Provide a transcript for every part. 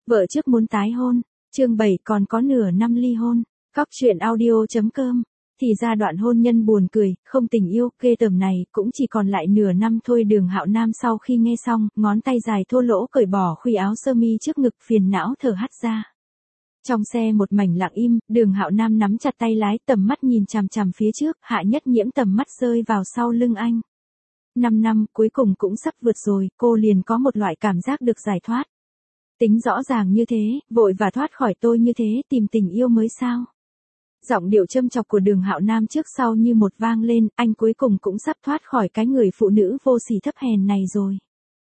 Vợ trước muốn tái hôn, chương 7 còn có nửa năm ly hôn, Cóc truyện audio.com. Thì ra đoạn hôn nhân buồn cười, không tình yêu, ghê tởm này, cũng chỉ còn lại nửa năm thôi. Đường Hạo Nam sau khi nghe xong, ngón tay dài thô lỗ cởi bỏ khuy áo sơ mi trước ngực, phiền não thở hắt ra. Trong xe một mảnh lặng im, Đường Hạo Nam nắm chặt tay lái, tầm mắt nhìn chằm chằm phía trước. Hạ Nhất Nhiễm tầm mắt rơi vào sau lưng anh. 5 năm cuối cùng cũng sắp vượt rồi, cô liền có một loại cảm giác được giải thoát. Tính rõ ràng như thế, vội và thoát khỏi tôi như thế, tìm tình yêu mới sao? Giọng điệu châm chọc của Đường Hạo Nam trước sau như một vang lên, anh cuối cùng cũng sắp thoát khỏi cái người phụ nữ vô sỉ thấp hèn này rồi.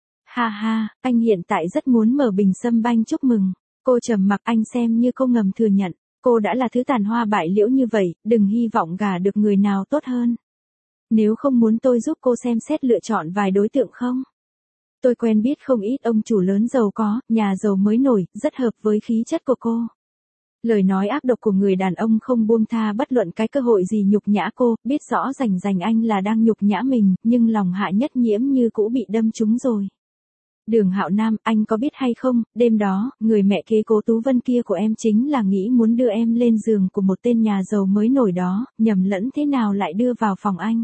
Ha ha, anh hiện tại rất muốn mở bình sâm banh chúc mừng. Cô trầm mặc, anh xem như cô ngầm thừa nhận. Cô đã là thứ tàn hoa bại liễu như vậy, đừng hy vọng gả được người nào tốt hơn. Nếu không muốn tôi giúp cô xem xét lựa chọn vài đối tượng không? Tôi quen biết không ít ông chủ lớn giàu có, nhà giàu mới nổi, rất hợp với khí chất của cô. Lời nói ác độc của người đàn ông không buông tha bất luận cái cơ hội gì nhục nhã cô, biết rõ rành anh là đang nhục nhã mình, nhưng lòng Hạ Nhất Nhiễm như cũ bị đâm trúng rồi. Đường Hạo Nam, anh có biết hay không, đêm đó, người mẹ kế Cố Tú Vân kia của em chính là nghĩ muốn đưa em lên giường của một tên nhà giàu mới nổi đó, nhầm lẫn thế nào lại đưa vào phòng anh.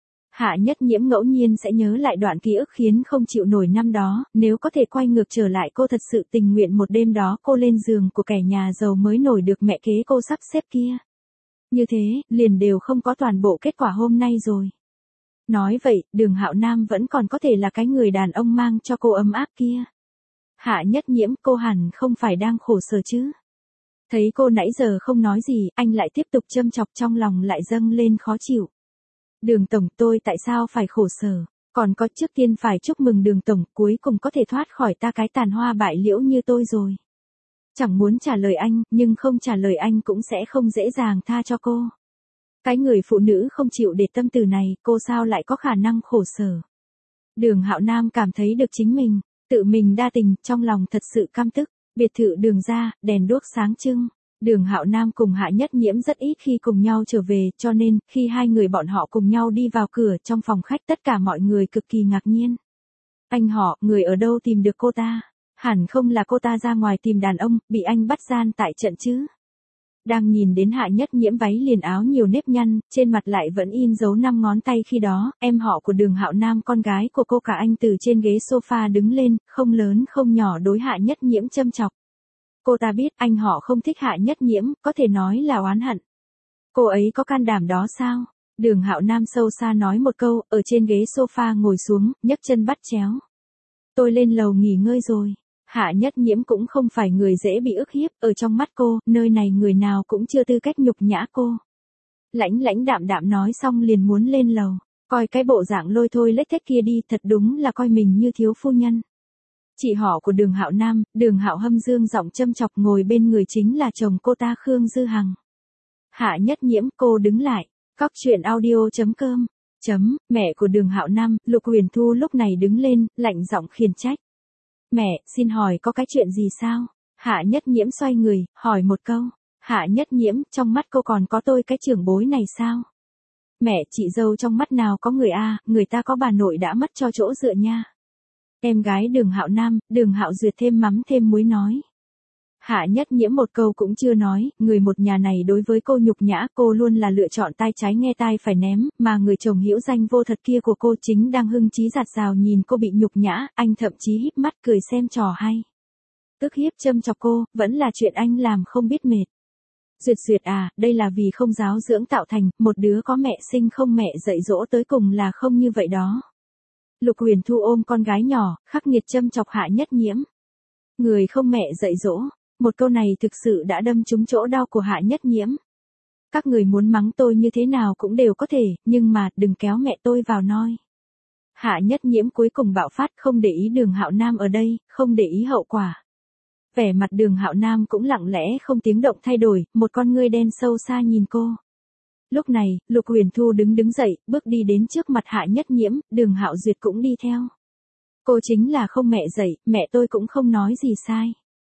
Hạ Nhất Nhiễm ngẫu nhiên sẽ nhớ lại đoạn ký ức khiến không chịu nổi năm đó, nếu có thể quay ngược trở lại cô thật sự tình nguyện một đêm đó cô lên giường của kẻ nhà giàu mới nổi được mẹ kế cô sắp xếp kia. Như thế, liền đều không có toàn bộ kết quả hôm nay rồi. Nói vậy, Đường Hạo Nam vẫn còn có thể là cái người đàn ông mang cho cô ấm áp kia. Hạ Nhất Nhiễm, cô hẳn không phải đang khổ sở chứ. Thấy cô nãy giờ không nói gì, anh lại tiếp tục châm chọc, trong lòng lại dâng lên khó chịu. Đường tổng, tôi tại sao phải khổ sở, còn có trước tiên phải chúc mừng Đường tổng, cuối cùng có thể thoát khỏi ta cái tàn hoa bại liễu như tôi rồi. Chẳng muốn trả lời anh, nhưng không trả lời anh cũng sẽ không dễ dàng tha cho cô. Cái người phụ nữ không chịu để tâm từ này, cô sao lại có khả năng khổ sở. Đường Hạo Nam cảm thấy được chính mình, tự mình đa tình, trong lòng thật sự căm tức. Biệt thự Đường ra, đèn đuốc sáng trưng. Đường Hạo Nam cùng Hạ Nhất Nhiễm rất ít khi cùng nhau trở về, cho nên, khi hai người bọn họ cùng nhau đi vào cửa trong phòng khách, tất cả mọi người cực kỳ ngạc nhiên. Anh họ, người ở đâu tìm được cô ta? Hẳn không là cô ta ra ngoài tìm đàn ông, bị anh bắt gian tại trận chứ? Đang nhìn đến Hạ Nhất Nhiễm váy liền áo nhiều nếp nhăn, trên mặt lại vẫn in dấu 5 ngón tay khi đó, em họ của Đường Hạo Nam con gái của cô cả anh từ trên ghế sofa đứng lên, không lớn không nhỏ đối Hạ Nhất Nhiễm châm chọc. Cô ta biết anh họ không thích Hạ Nhất Nhiễm, có thể nói là oán hận. Cô ấy có can đảm đó sao? Đường Hạo Nam sâu xa nói một câu, ở trên ghế sofa ngồi xuống, nhấc chân bắt chéo. Tôi lên lầu nghỉ ngơi rồi. Hạ Nhất Nhiễm cũng không phải người dễ bị ức hiếp, ở trong mắt cô, nơi này người nào cũng chưa tư cách nhục nhã cô. Lãnh đạm đạm nói xong liền muốn lên lầu, coi cái bộ dạng lôi thôi lếch thếch kia đi, thật đúng là coi mình như thiếu phu nhân. Chị họ của Đường Hạo Nam, Đường Hạo Hâm dương giọng châm chọc, ngồi bên người chính là chồng cô ta Khương Dư Hằng. Hạ Nhất Nhiễm, cô đứng lại. Cóc truyện audio.com. Mẹ của Đường Hạo Nam, Lục Huyền Thu lúc này đứng lên, lạnh giọng khiển trách. Mẹ, xin hỏi có cái chuyện gì sao? Hạ Nhất Nhiễm xoay người, hỏi một câu. Hạ Nhất Nhiễm, trong mắt cô còn có tôi cái trưởng bối này sao? Mẹ, chị dâu trong mắt nào có người a, người ta có bà nội đã mất cho chỗ dựa nha. Em gái Đường Hạo Nam, Đường Hạo Duyệt thêm mắm thêm muối nói. Hạ Nhất Nhiễm một câu cũng chưa nói, người một nhà này đối với cô nhục nhã, cô luôn là lựa chọn tai trái nghe tai phải ném, mà người chồng hữu danh vô thật kia của cô chính đang hưng chí giạt rào nhìn cô bị nhục nhã, anh thậm chí híp mắt cười xem trò hay. Tức hiếp châm chọc cô, vẫn là chuyện anh làm không biết mệt. Duyệt à, đây là vì không giáo dưỡng tạo thành, một đứa có mẹ sinh không mẹ dạy dỗ tới cùng là không như vậy đó. Lục Huyền Thu ôm con gái nhỏ, khắc nghiệt châm chọc Hạ Nhất Nhiễm. Người không mẹ dạy dỗ, một câu này thực sự đã đâm trúng chỗ đau của Hạ Nhất Nhiễm. Các người muốn mắng tôi như thế nào cũng đều có thể, nhưng mà đừng kéo mẹ tôi vào noi. Hạ Nhất Nhiễm cuối cùng bạo phát, không để ý Đường Hạo Nam ở đây, không để ý hậu quả. Vẻ mặt Đường Hạo Nam cũng lặng lẽ không tiếng động thay đổi, một con ngươi đen sâu xa nhìn cô. Lúc này, Lục Huyền Thu đứng dậy, bước đi đến trước mặt Hạ Nhất Nhiễm, Đường Hạo Duyệt cũng đi theo. Cô chính là không mẹ dạy, mẹ tôi cũng không nói gì sai.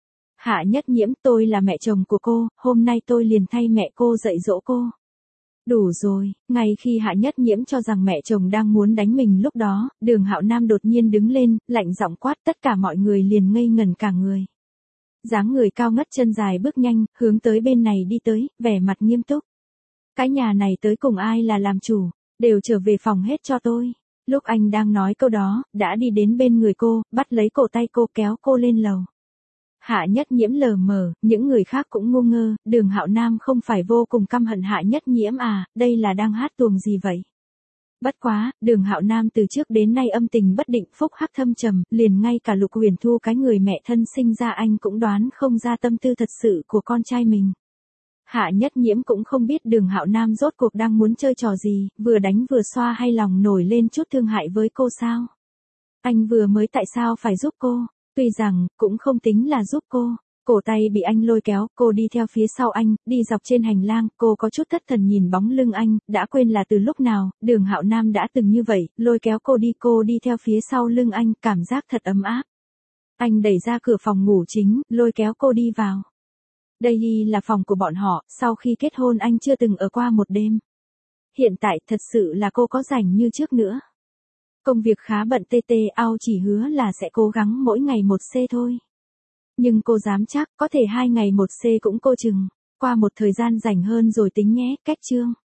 Hạ Nhất Nhiễm, tôi là mẹ chồng của cô, hôm nay tôi liền thay mẹ cô dạy dỗ cô. Đủ rồi, ngay khi Hạ Nhất Nhiễm cho rằng mẹ chồng đang muốn đánh mình lúc đó, Đường Hạo Nam đột nhiên đứng lên, lạnh giọng quát, tất cả mọi người liền ngây ngẩn cả người. Dáng người cao ngất chân dài bước nhanh, hướng tới bên này đi tới, vẻ mặt nghiêm túc. Cái nhà này tới cùng ai là làm chủ, đều trở về phòng hết cho tôi. Lúc anh đang nói câu đó, đã đi đến bên người cô, bắt lấy cổ tay cô kéo cô lên lầu. Hạ Nhất Nhiễm lờ mờ, những người khác cũng ngu ngơ, Đường Hạo Nam không phải vô cùng căm hận Hạ Nhất Nhiễm à, đây là đang hát tuồng gì vậy? Bất quá, Đường Hạo Nam từ trước đến nay âm tình bất định, phúc hắc thâm trầm, liền ngay cả Lục Huyền Thu cái người mẹ thân sinh ra anh cũng đoán không ra tâm tư thật sự của con trai mình. Hạ Nhất Nhiễm cũng không biết Đường Hạo Nam rốt cuộc đang muốn chơi trò gì, vừa đánh vừa xoa hay lòng nổi lên chút thương hại với cô sao? Anh vừa mới tại sao phải giúp cô? Tuy rằng, cũng không tính là giúp cô. Cổ tay bị anh lôi kéo, cô đi theo phía sau anh, đi dọc trên hành lang, cô có chút thất thần nhìn bóng lưng anh, đã quên là từ lúc nào, Đường Hạo Nam đã từng như vậy, lôi kéo cô đi theo phía sau lưng anh, cảm giác thật ấm áp. Anh đẩy ra cửa phòng ngủ chính, lôi kéo cô đi vào. Đây là phòng của bọn họ, sau khi kết hôn anh chưa từng ở qua một đêm. Hiện tại thật sự là cô có rảnh như trước nữa. Công việc khá bận ao chỉ hứa là sẽ cố gắng mỗi ngày một c thôi. Nhưng cô dám chắc có thể 2 ngày một c cũng cô chừng. Qua một thời gian rảnh hơn rồi tính nhé, cách chương.